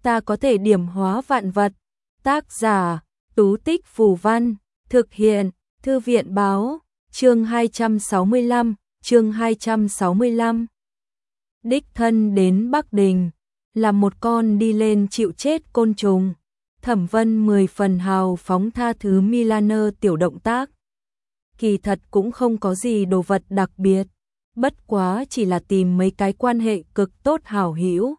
ta có thể điểm hóa vạn vật. Tác giả, Tú Tích Phù Văn, thực hiện, Thư viện Báo, chương 265, chương 265. Đích thân đến Bắc Đình, là một con đi lên chịu chết côn trùng. Thẩm Vân 10 phần hào phóng tha thứ Milaner tiểu động tác. Kỳ thật cũng không có gì đồ vật đặc biệt, bất quá chỉ là tìm mấy cái quan hệ cực tốt hảo hữu.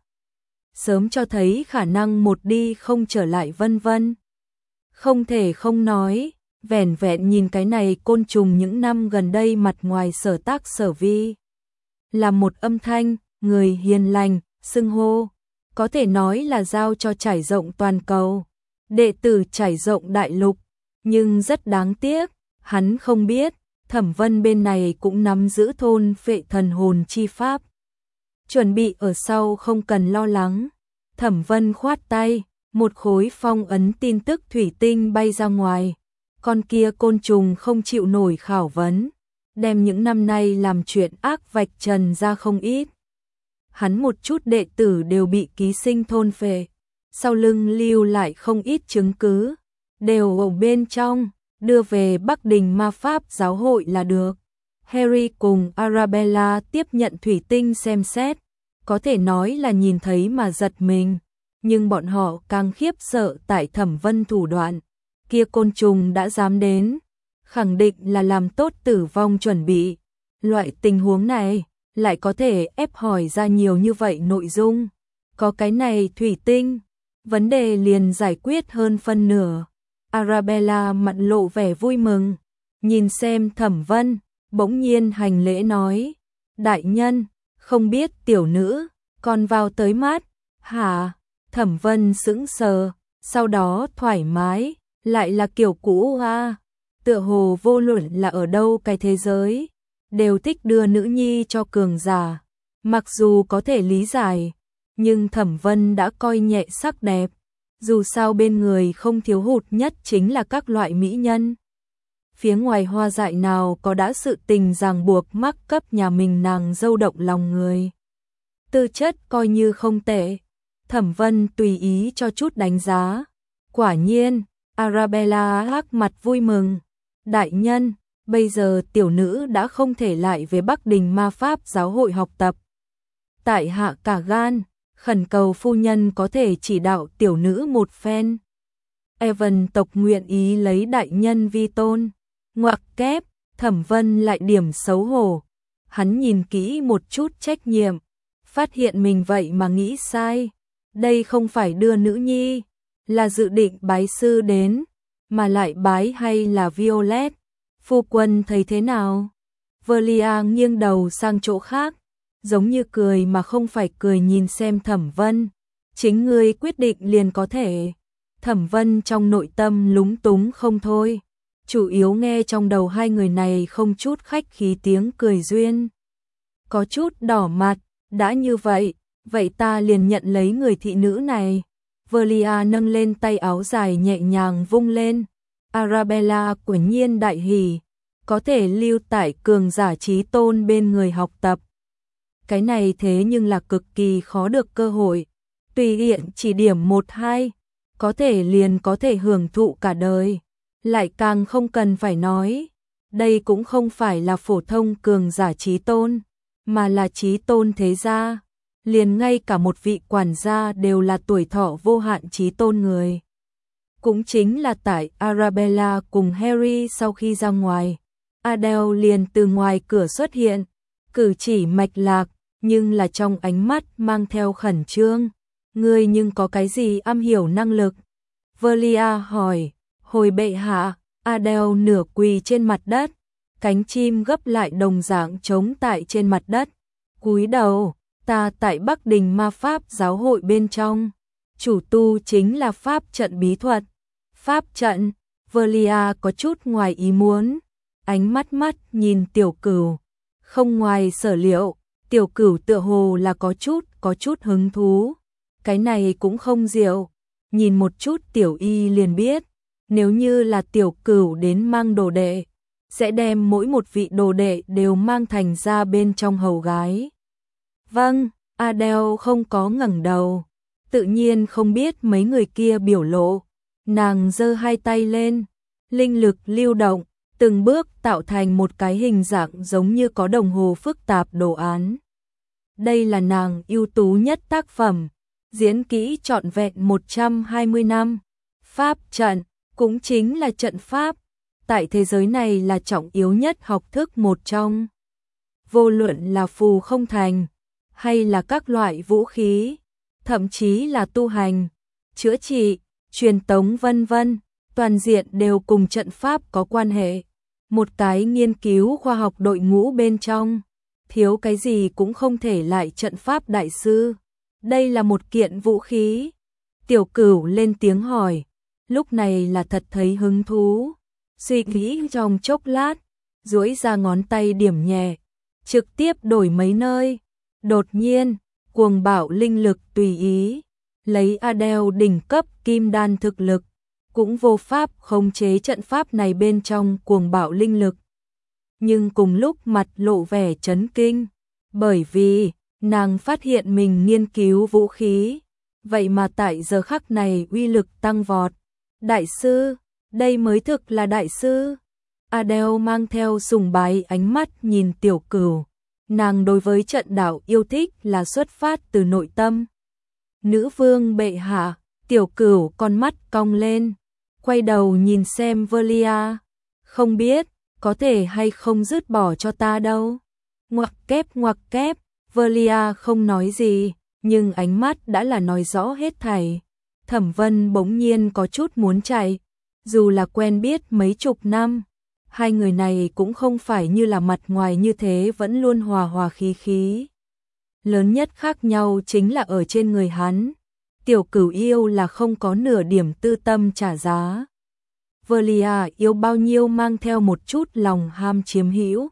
Sớm cho thấy khả năng một đi không trở lại vân vân. Không thể không nói, vẻn vẹn nhìn cái này côn trùng những năm gần đây mặt ngoài sở tác sở vi. Là một âm thanh, người hiền lành, xưng hô, có thể nói là giao cho trải rộng toàn cầu, đệ tử trải rộng đại lục, nhưng rất đáng tiếc, hắn không biết, Thẩm Vân bên này cũng nắm giữ thôn phệ thần hồn chi pháp. Chuẩn bị ở sau không cần lo lắng. Thẩm Vân khoát tay, một khối phong ấn tin tức thủy tinh bay ra ngoài. Con kia côn trùng không chịu nổi khảo vấn, đem những năm nay làm chuyện ác vạch trần ra không ít. Hắn một chút đệ tử đều bị ký sinh thôn phệ, sau lưng lưu lại không ít chứng cứ, đều ở bên trong, đưa về Bắc Đình Ma Pháp Giáo hội là được. Harry cùng Arabella tiếp nhận thủy tinh xem xét, có thể nói là nhìn thấy mà giật mình, nhưng bọn họ càng khiếp sợ tại Thẩm Vân thủ đoạn. Kia côn trùng đã dám đến, khẳng định là làm tốt tử vong chuẩn bị. Loại tình huống này lại có thể ép hỏi ra nhiều như vậy nội dung. Có cái này thủy tinh, vấn đề liền giải quyết hơn phân nửa. Arabella mặt lộ vẻ vui mừng, nhìn xem Thẩm Vân, bỗng nhiên hành lễ nói: đại nhân, không biết tiểu nữ còn vào tới mát. Hả? Thẩm Vân sững sờ, sau đó thoải mái, lại là kiểu cũ a. Tựa hồ vô luận là ở đâu cái thế giới, đều thích đưa nữ nhi cho cường giả. Mặc dù có thể lý giải, nhưng Thẩm Vân đã coi nhẹ sắc đẹp. Dù sao bên người không thiếu hụt nhất chính là các loại mỹ nhân. Phía ngoài hoa dại nào có đã sự tình ràng buộc mắc cấp nhà mình nàng dâu động lòng người. Tư chất coi như không tệ. Thẩm Vân tùy ý cho chút đánh giá. Quả nhiên, Arabella hắc mặt vui mừng. Đại nhân, bây giờ tiểu nữ đã không thể lại về Bắc Đình Ma Pháp Giáo hội học tập. Tại hạ cả gan, khẩn cầu phu nhân có thể chỉ đạo tiểu nữ một phen. Evan tộc nguyện ý lấy đại nhân vi tôn. Ngoặc kép, Thẩm Vân lại điểm xấu hổ. Hắn nhìn kỹ một chút trách nhiệm, phát hiện mình vậy mà nghĩ sai. Đây không phải đưa nữ nhi, là dự định bái sư đến, mà lại bái hay là Violet. Phu quân thấy thế nào? Velia nghiêng đầu sang chỗ khác, giống như cười mà không phải cười nhìn xem Thẩm Vân. Chính ngươi quyết định liền có thể. Thẩm Vân trong nội tâm lúng túng không thôi, chủ yếu nghe trong đầu hai người này không chút khách khí tiếng cười duyên. Có chút đỏ mặt, đã như vậy, vậy ta liền nhận lấy người thị nữ này. Velia nâng lên tay áo dài nhẹ nhàng vung lên. Arabella quả nhiên đại hỉ, có thể lưu tại cường giả trí tôn bên người học tập. Cái này thế nhưng là cực kỳ khó được cơ hội. Tùy tiện chỉ điểm 1-2, có thể liền có thể hưởng thụ cả đời. Lại càng không cần phải nói, đây cũng không phải là phổ thông cường giả trí tôn, mà là trí tôn thế gia. Liền ngay cả một vị quản gia đều là tuổi thọ vô hạn trí tôn người. Cũng chính là tại Arabella cùng Harry sau khi ra ngoài, Adele liền từ ngoài cửa xuất hiện, cử chỉ mạch lạc, nhưng là trong ánh mắt mang theo khẩn trương. Ngươi nhưng có cái gì am hiểu năng lực? Velia hỏi. Hồi bệ hạ. Adele nửa quỳ trên mặt đất, cánh chim gấp lại đồng dạng trống tại trên mặt đất. Cúi đầu, ta tại Bắc Đình Ma Pháp Giáo hội bên trong, chủ tu chính là pháp trận bí thuật. Pháp trận? Velia có chút ngoài ý muốn, ánh mắt nhìn Tiểu Cửu. Không ngoài sở liệu, Tiểu Cửu tựa hồ là có chút hứng thú. Cái này cũng không diệu, nhìn một chút Tiểu Y liền biết, nếu như là Tiểu Cửu đến mang đồ đệ, sẽ đem mỗi một vị đồ đệ đều mang thành ra bên trong hầu gái. Vâng, Adele không có ngẩng đầu. tự nhiên không biết mấy người kia biểu lộ. Nàng giơ hai tay lên, linh lực lưu động, từng bước tạo thành một cái hình dạng giống như có đồng hồ phức tạp đồ án. Đây là nàng ưu tú nhất tác phẩm, diễn kỹ trọn vẹn 120 năm. Pháp trận, cũng chính là trận pháp, tại thế giới này là trọng yếu nhất học thức một trong. Vô luận là phù không thành, hay là các loại vũ khí, thậm chí là tu hành, chữa trị, truyền tống vân vân, toàn diện đều cùng trận pháp có quan hệ. Một cái nghiên cứu khoa học đội ngũ bên trong, thiếu cái gì cũng không thể lại trận pháp đại sư. Đây là một kiện vũ khí. Tiểu Cửu lên tiếng hỏi, lúc này là thật thấy hứng thú. Suy nghĩ trong chốc lát, duỗi ra ngón tay điểm nhẹ, trực tiếp đổi mấy nơi. Đột nhiên, cuồng bạo linh lực tùy ý, lấy Adele đỉnh cấp kim đan thực lực, cũng vô pháp khống chế trận pháp này bên trong cuồng bạo linh lực. Nhưng cùng lúc mặt lộ vẻ chấn kinh, bởi vì nàng phát hiện mình nghiên cứu vũ khí, vậy mà tại giờ khắc này uy lực tăng vọt. Đại sư, đây mới thực là đại sư. Adele mang theo sùng bái ánh mắt nhìn Tiểu Cửu, nàng đối với trận đạo yêu thích là xuất phát từ nội tâm. Nữ vương bệ hạ, Tiểu Cửu con mắt cong lên, quay đầu nhìn xem Velia, không biết có thể hay không dứt bỏ cho ta đâu. Ngoặc kép, Velia không nói gì, nhưng ánh mắt đã là nói rõ hết thảy. Thẩm Vân bỗng nhiên có chút muốn chạy, dù là quen biết mấy chục năm, hai người này cũng không phải như là mặt ngoài như thế vẫn luôn hòa hòa khí khí. Lớn nhất khác nhau chính là ở trên người hắn, Tiểu Cửu yêu là không có nửa điểm tư tâm trả giá. Velia yêu bao nhiêu mang theo một chút lòng ham chiếm hữu.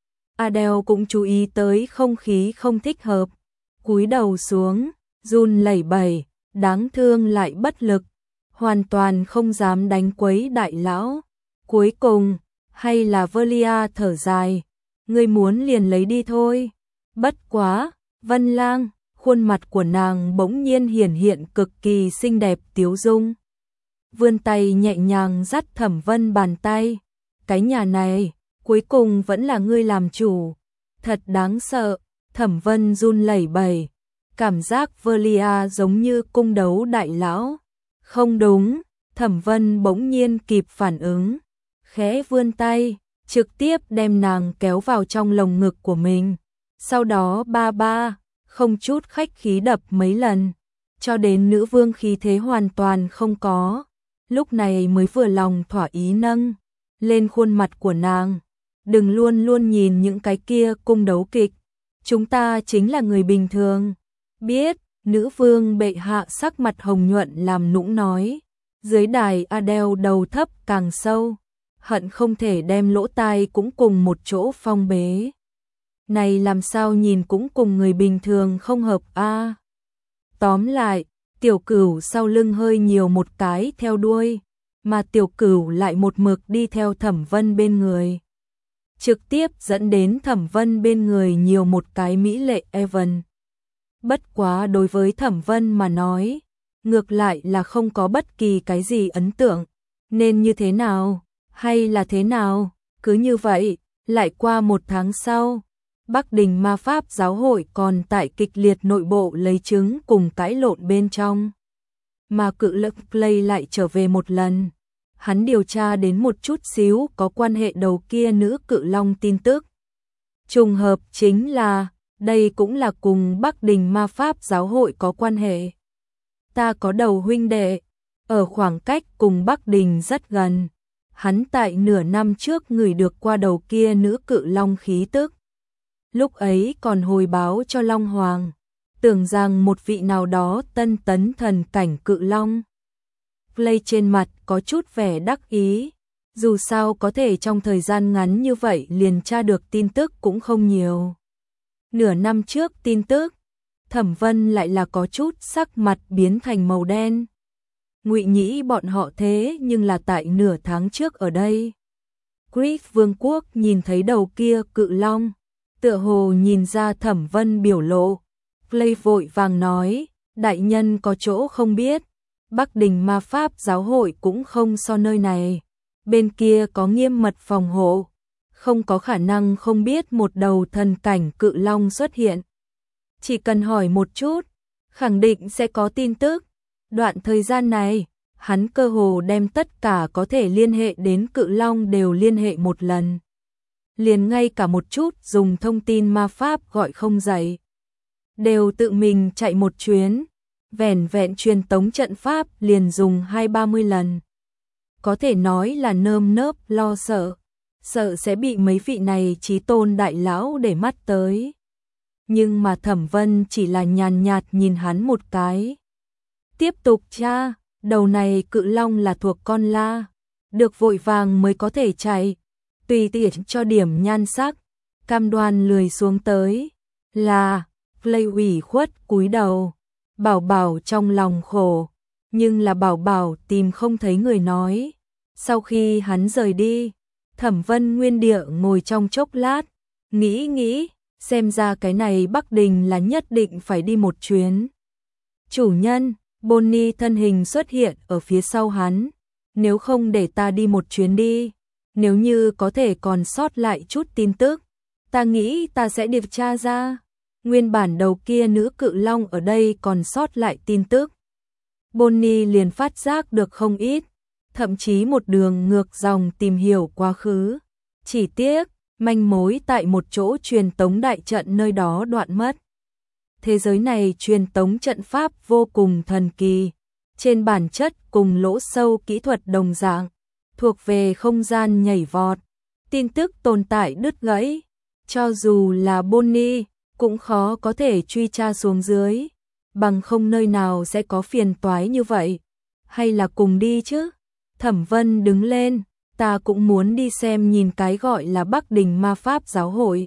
Adele cũng chú ý tới không khí không thích hợp, cúi đầu xuống, run lẩy bẩy, đáng thương lại bất lực, hoàn toàn không dám đánh quấy đại lão. Cuối cùng, hay là Velia thở dài, ngươi muốn liền lấy đi thôi. Bất quá, Vân Lang, khuôn mặt của nàng bỗng nhiên hiển hiện cực kỳ xinh đẹp tiếu dung. Vươn tay nhẹ nhàng dắt Thẩm Vân bàn tay, cái nhà này, cuối cùng vẫn là ngươi làm chủ, thật đáng sợ. Thẩm Vân run lẩy bẩy, cảm giác Velia giống như cung đấu đại lão. Không đúng, Thẩm Vân bỗng nhiên kịp phản ứng, khẽ vươn tay, trực tiếp đem nàng kéo vào trong lồng ngực của mình. Sau đó ba, không chút khách khí đập mấy lần, cho đến nữ vương khí thế hoàn toàn không có. Lúc này mới vừa lòng thỏa ý nâng lên khuôn mặt của nàng. Đừng luôn luôn nhìn những cái kia cung đấu kịch, chúng ta chính là người bình thường. Biết, nữ vương bệ hạ sắc mặt hồng nhuận làm nũng nói. Dưới đài Adele đầu thấp càng sâu, hận không thể đem lỗ tai cũng cùng một chỗ phong bế. Này làm sao nhìn cũng cùng người bình thường không hợp a. Tóm lại, Tiểu Cửu sau lưng hơi nhiều một cái theo đuôi, mà Tiểu Cửu lại một mực đi theo Thẩm Vân bên người. Trực tiếp dẫn đến Thẩm Vân bên người nhiều một cái mỹ lệ Evan. Bất quá đối với Thẩm Vân mà nói, ngược lại là không có bất kỳ cái gì ấn tượng. Nên như thế nào, hay là thế nào, cứ như vậy, lại qua một tháng sau. Bắc Đình Ma Pháp Giáo hội còn tại kịch liệt nội bộ lấy chứng cùng cãi lộn bên trong. Mà Cự Lực Clay lại trở về một lần. Hắn điều tra đến một chút xíu có quan hệ đầu kia nữ cự long tin tức. Trùng hợp chính là, đây cũng là cùng Bắc Đình Ma Pháp Giáo hội có quan hệ. Ta có đầu huynh đệ, ở khoảng cách cùng Bắc Đình rất gần. Hắn tại nửa năm trước ngửi được qua đầu kia nữ cự long khí tức. Lúc ấy còn hồi báo cho Long Hoàng, tưởng rằng một vị nào đó tân tấn thần cảnh cự long. Play trên mặt có chút vẻ đắc ý, dù sao có thể trong thời gian ngắn như vậy liền tra được tin tức cũng không nhiều. Nửa năm trước tin tức, Thẩm Vân lại là có chút sắc mặt biến thành màu đen. Ngụy Nhĩ bọn họ thế nhưng là tại nửa tháng trước ở đây. Greek Vương quốc nhìn thấy đầu kia cự long, tựa hồ nhìn ra Thẩm Vân biểu lộ, Play vội vàng nói, Đại nhân có chỗ không biết, Bắc Đình Ma Pháp Giáo hội cũng không so nơi này. Bên kia có nghiêm mật phòng hộ, không có khả năng không biết một đầu thần cảnh cự long xuất hiện. Chỉ cần hỏi một chút, khẳng định sẽ có tin tức. Đoạn thời gian này, hắn cơ hồ đem tất cả có thể liên hệ đến cự long đều liên hệ một lần. Liền ngay cả một chút dùng thông tin ma pháp gọi không dậy, đều tự mình chạy một chuyến, vẻn vẹn truyền tống trận pháp liền dùng 20-30 lần. Có thể nói là nơm nớp lo sợ, sợ sẽ bị mấy vị này chí tôn đại lão để mắt tới. Nhưng mà Thẩm Vân chỉ là nhàn nhạt nhìn hắn một cái. Tiếp tục tra, đầu này cự long là thuộc con la, được vội vàng mới có thể chạy, tùy tiện cho điểm nhan sắc, cam đoan lười xuống tới. Là, Play ủy khuất cúi đầu, Bảo Bảo trong lòng khổ, nhưng là Bảo Bảo tìm không thấy người nói. Sau khi hắn rời đi, Thẩm Vân nguyên địa ngồi trong chốc lát, nghĩ, xem ra cái này Bắc Đình là nhất định phải đi một chuyến. Chủ nhân, Bonnie thân hình xuất hiện ở phía sau hắn, nếu không để ta đi một chuyến đi, nếu như có thể còn sót lại chút tin tức, ta nghĩ ta sẽ điều tra ra. Nguyên bản đầu kia nữ cự long ở đây còn sót lại tin tức. Bonnie liền phát giác được không ít, thậm chí một đường ngược dòng tìm hiểu quá khứ. Chỉ tiếc, manh mối tại một chỗ truyền tống đại trận nơi đó đoạn mất. Thế giới này truyền tống trận pháp vô cùng thần kỳ, trên bản chất cùng lỗ sâu kỹ thuật đồng dạng, thuộc về không gian nhảy vọt, tin tức tồn tại đứt gãy, cho dù là Bonnie cũng khó có thể truy tra xuống dưới, bằng không nơi nào sẽ có phiền toái như vậy. Hay là cùng đi chứ? Thẩm Vân đứng lên, ta cũng muốn đi xem nhìn cái gọi là Bắc Đình Ma Pháp Giáo hội.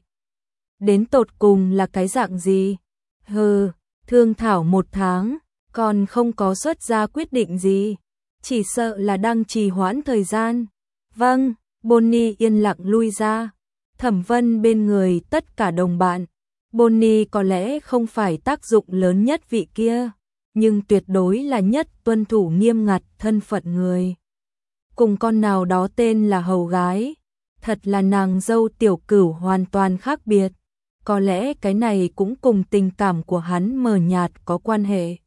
Đến tột cùng là cái dạng gì? Hừ, thương thảo 1 tháng, còn không có xuất ra quyết định gì. Chỉ sợ là đang trì hoãn thời gian. Vâng, Bonnie yên lặng lui ra. Thẩm Vân bên người tất cả đồng bạn. Bonnie có lẽ không phải tác dụng lớn nhất vị kia, nhưng tuyệt đối là nhất tuân thủ nghiêm ngặt thân phận người. Cùng con nào đó tên là hầu gái, thật là nàng dâu Tiểu Cửu hoàn toàn khác biệt. Có lẽ cái này cũng cùng tình cảm của hắn mờ nhạt có quan hệ.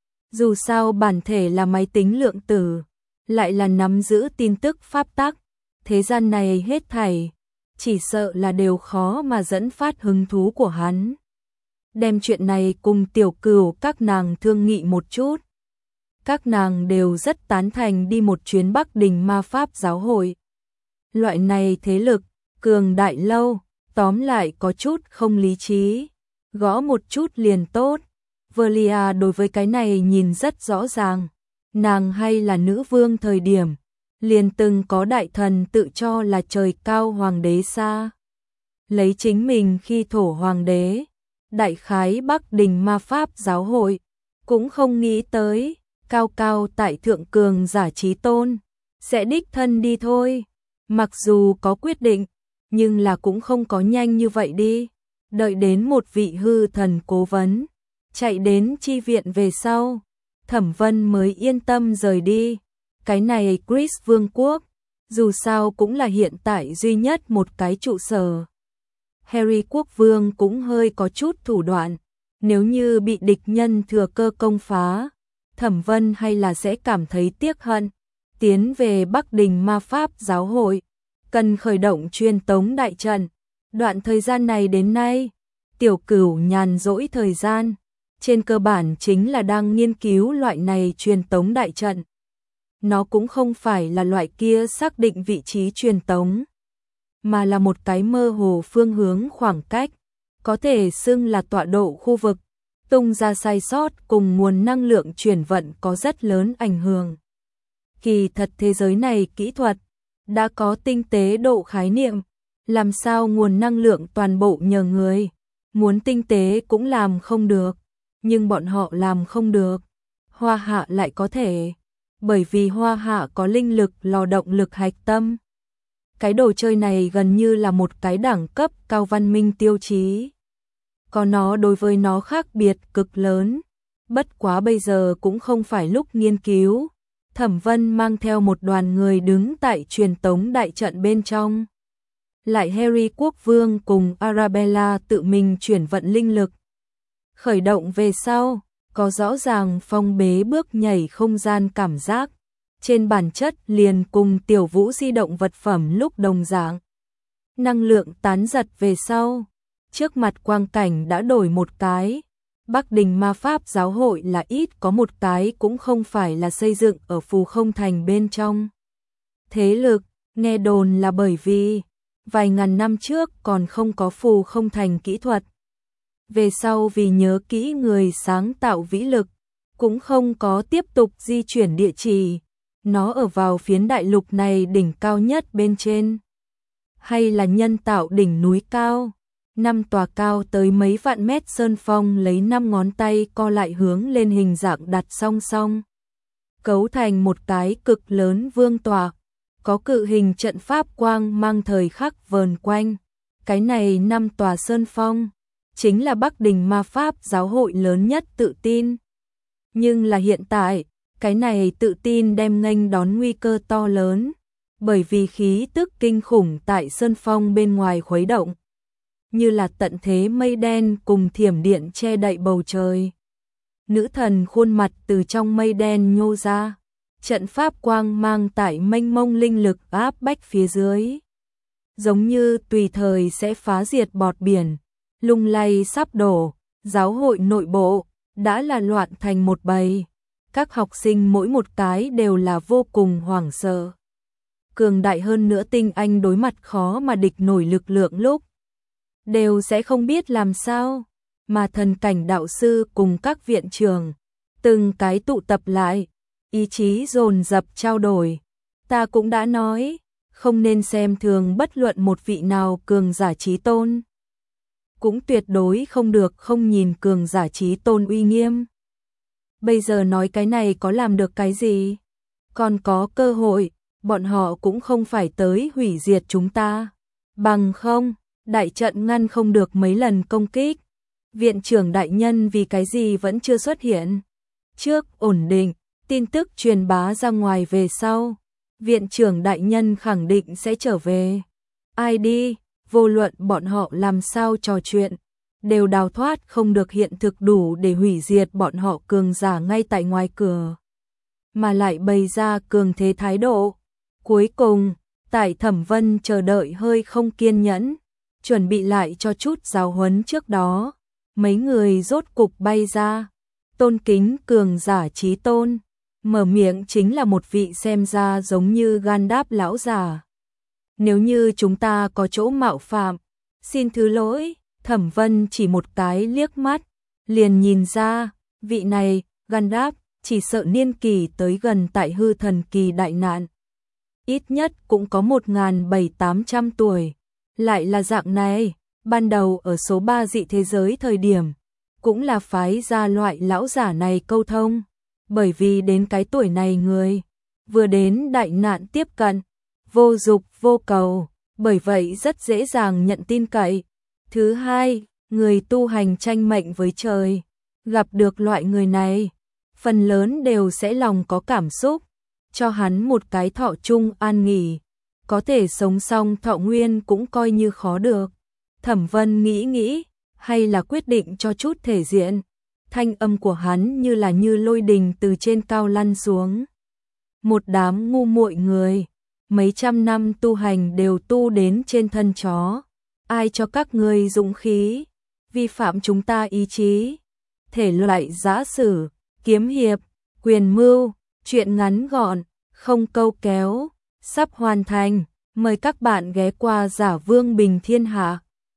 Dù sao bản thể là máy tính lượng tử, lại là nắm giữ tin tức pháp tắc, thế gian này hết thảy, chỉ sợ là đều khó mà dẫn phát hứng thú của hắn. Đem chuyện này cùng Tiểu Cửu các nàng thương nghị một chút. Các nàng đều rất tán thành đi một chuyến Bắc Đình Ma Pháp Giáo hội. Loại này thế lực, cường đại lâu, tóm lại có chút không lý trí, gõ một chút liền tốt. Velia đối với cái này nhìn rất rõ ràng, nàng hay là nữ vương thời điểm, liền từng có đại thần tự cho là trời cao hoàng đế xa. Lấy chính mình khi thổ hoàng đế, đại khái Bắc Đình Ma Pháp Giáo hội, cũng không nghĩ tới, cao cao tại thượng cường giả chí tôn, sẽ đích thân đi thôi. Mặc dù có quyết định, nhưng là cũng không có nhanh như vậy đi. Đợi đến một vị hư thần cố vấn chạy đến chi viện về sau, Thẩm Vân mới yên tâm rời đi. Cái này Chris Vương quốc, dù sao cũng là hiện tại duy nhất một cái trụ sở. Harry quốc vương cũng hơi có chút thủ đoạn, nếu như bị địch nhân thừa cơ công phá, Thẩm Vân hay là sẽ cảm thấy tiếc hận. Tiến về Bắc Đình Ma Pháp Giáo hội, cần khởi động truyền tống đại trận. Đoạn thời gian này đến nay, Tiểu Cửu nhàn rỗi thời gian, trên cơ bản chính là đang nghiên cứu loại này truyền tống đại trận. Nó cũng không phải là loại kia xác định vị trí truyền tống, mà là một cái mơ hồ phương hướng khoảng cách, có thể xưng là tọa độ khu vực, tung ra sai sót cùng nguồn năng lượng chuyển vận có rất lớn ảnh hưởng. Kỳ thật thế giới này kỹ thuật đã có tinh tế độ khái niệm, làm sao nguồn năng lượng toàn bộ nhờ người, muốn tinh tế cũng làm không được, nhưng bọn họ làm không được. Hoa Hạ lại có thể, bởi vì Hoa Hạ có linh lực lò động lực hạch tâm. Cái đồ chơi này gần như là một cái đẳng cấp cao văn minh tiêu chí. Có nó đối với nó khác biệt cực lớn. Bất quá bây giờ cũng không phải lúc nghiên cứu. Thẩm Vân mang theo một đoàn người đứng tại truyền tống đại trận bên trong. Lại Harry Quốc Vương cùng Arabella tự mình chuyển vận linh lực. Khởi động về sau, có rõ ràng phong bế bước nhảy không gian cảm giác. Trên bản chất liền cùng Tiểu Vũ di động vật phẩm lúc đồng dạng. Năng lượng tán giật về sau, trước mặt quang cảnh đã đổi một cái. Bắc Đình Ma Pháp Giáo hội là ít có một cái cũng không phải là xây dựng ở Phù Không Thành bên trong. Thế lực, nghe đồn là bởi vì vài ngàn năm trước còn không có Phù Không Thành kỹ thuật. Về sau vì nhớ kỹ người sáng tạo vĩ lực, cũng không có tiếp tục di chuyển địa chỉ. Nó ở vào phiến đại lục này đỉnh cao nhất bên trên. Hay là nhân tạo đỉnh núi cao. 5 tòa cao tới mấy vạn mét sơn phong lấy 5 ngón tay co lại hướng lên hình dạng đặt song song. Cấu thành một cái cực lớn vương tòa. Có cự hình trận pháp quang mang thời khắc vờn quanh. Cái này 5 tòa sơn phong chính là Bắc Đình Ma Pháp Giáo hội lớn nhất tự tin. Nhưng là hiện tại, cái này tự tin đem nghênh đón nguy cơ to lớn. Bởi vì khí tức kinh khủng tại sơn phong bên ngoài khuấy động. Như là tận thế mây đen cùng thiểm điện che đậy bầu trời. Nữ thần khuôn mặt từ trong mây đen nhô ra. Trận pháp quang mang tại mênh mông linh lực áp bách phía dưới. Giống như tùy thời sẽ phá diệt bọt biển. Lung lay sắp đổ. Giáo hội nội bộ đã là loạn thành một bầy. Các học sinh mỗi một cái đều là vô cùng hoảng sợ. Cường đại hơn nữa tinh anh đối mặt khó mà địch nổi lực lượng lúc. Đều sẽ không biết làm sao. Mà thần cảnh đạo sư cùng các viện trường. Từng cái tụ tập lại. Ý chí dồn dập trao đổi. Ta cũng đã nói. Không nên xem thường bất luận một vị nào cường giả chí tôn. Cũng tuyệt đối không được không nhìn cường giả chí tôn uy nghiêm. Bây giờ nói cái này có làm được cái gì? Còn có cơ hội, bọn họ cũng không phải tới hủy diệt chúng ta. Bằng không, đại trận ngăn không được mấy lần công kích. Viện trưởng đại nhân vì cái gì vẫn chưa xuất hiện? Trước ổn định, tin tức truyền bá ra ngoài về sau. Viện trưởng đại nhân khẳng định sẽ trở về. Ai đi, vô luận bọn họ làm sao trò chuyện. Đều đào thoát không được hiện thực đủ để hủy diệt bọn họ cường giả ngay tại ngoài cửa. Mà lại bày ra cường thế thái độ. Cuối cùng, tại Thẩm Vân chờ đợi hơi không kiên nhẫn, chuẩn bị lại cho chút giáo huấn trước đó. Mấy người rốt cục bay ra. Tôn kính cường giả chí tôn. Mở miệng chính là một vị xem ra giống như Gandalf lão già. Nếu như chúng ta có chỗ mạo phạm, xin thứ lỗi. Thẩm Vân chỉ một cái liếc mắt, liền nhìn ra, vị này, Gandalf, chỉ sợ niên kỳ tới gần tại hư thần kỳ đại nạn. Ít nhất cũng có 1.700-800 tuổi. Lại là dạng này, ban đầu ở số 3 dị thế giới thời điểm, cũng là phái ra loại lão giả này câu thông. Bởi vì đến cái tuổi này người, vừa đến đại nạn tiếp cận, vô dục vô cầu, bởi vậy rất dễ dàng nhận tin cậy. Thứ hai, người tu hành tranh mệnh với trời, gặp được loại người này, phần lớn đều sẽ lòng có cảm xúc, cho hắn một cái thọ chung an nghỉ, có thể sống xong thọ nguyên cũng coi như khó được. Thẩm Vân nghĩ, hay là quyết định cho chút thể diện. Thanh âm của hắn như là như lôi đình từ trên cao lăn xuống. Một đám ngu muội người, mấy trăm năm tu hành đều tu đến trên thân chó. Ai cho các ngươi dũng khí, vi phạm chúng ta ý chí. Thể loại giã sử, kiếm hiệp, quyền mưu, truyện ngắn gọn, không câu kéo, sắp hoàn thành. Mời các bạn ghé qua Giả Vương Bình Thiên Hạ.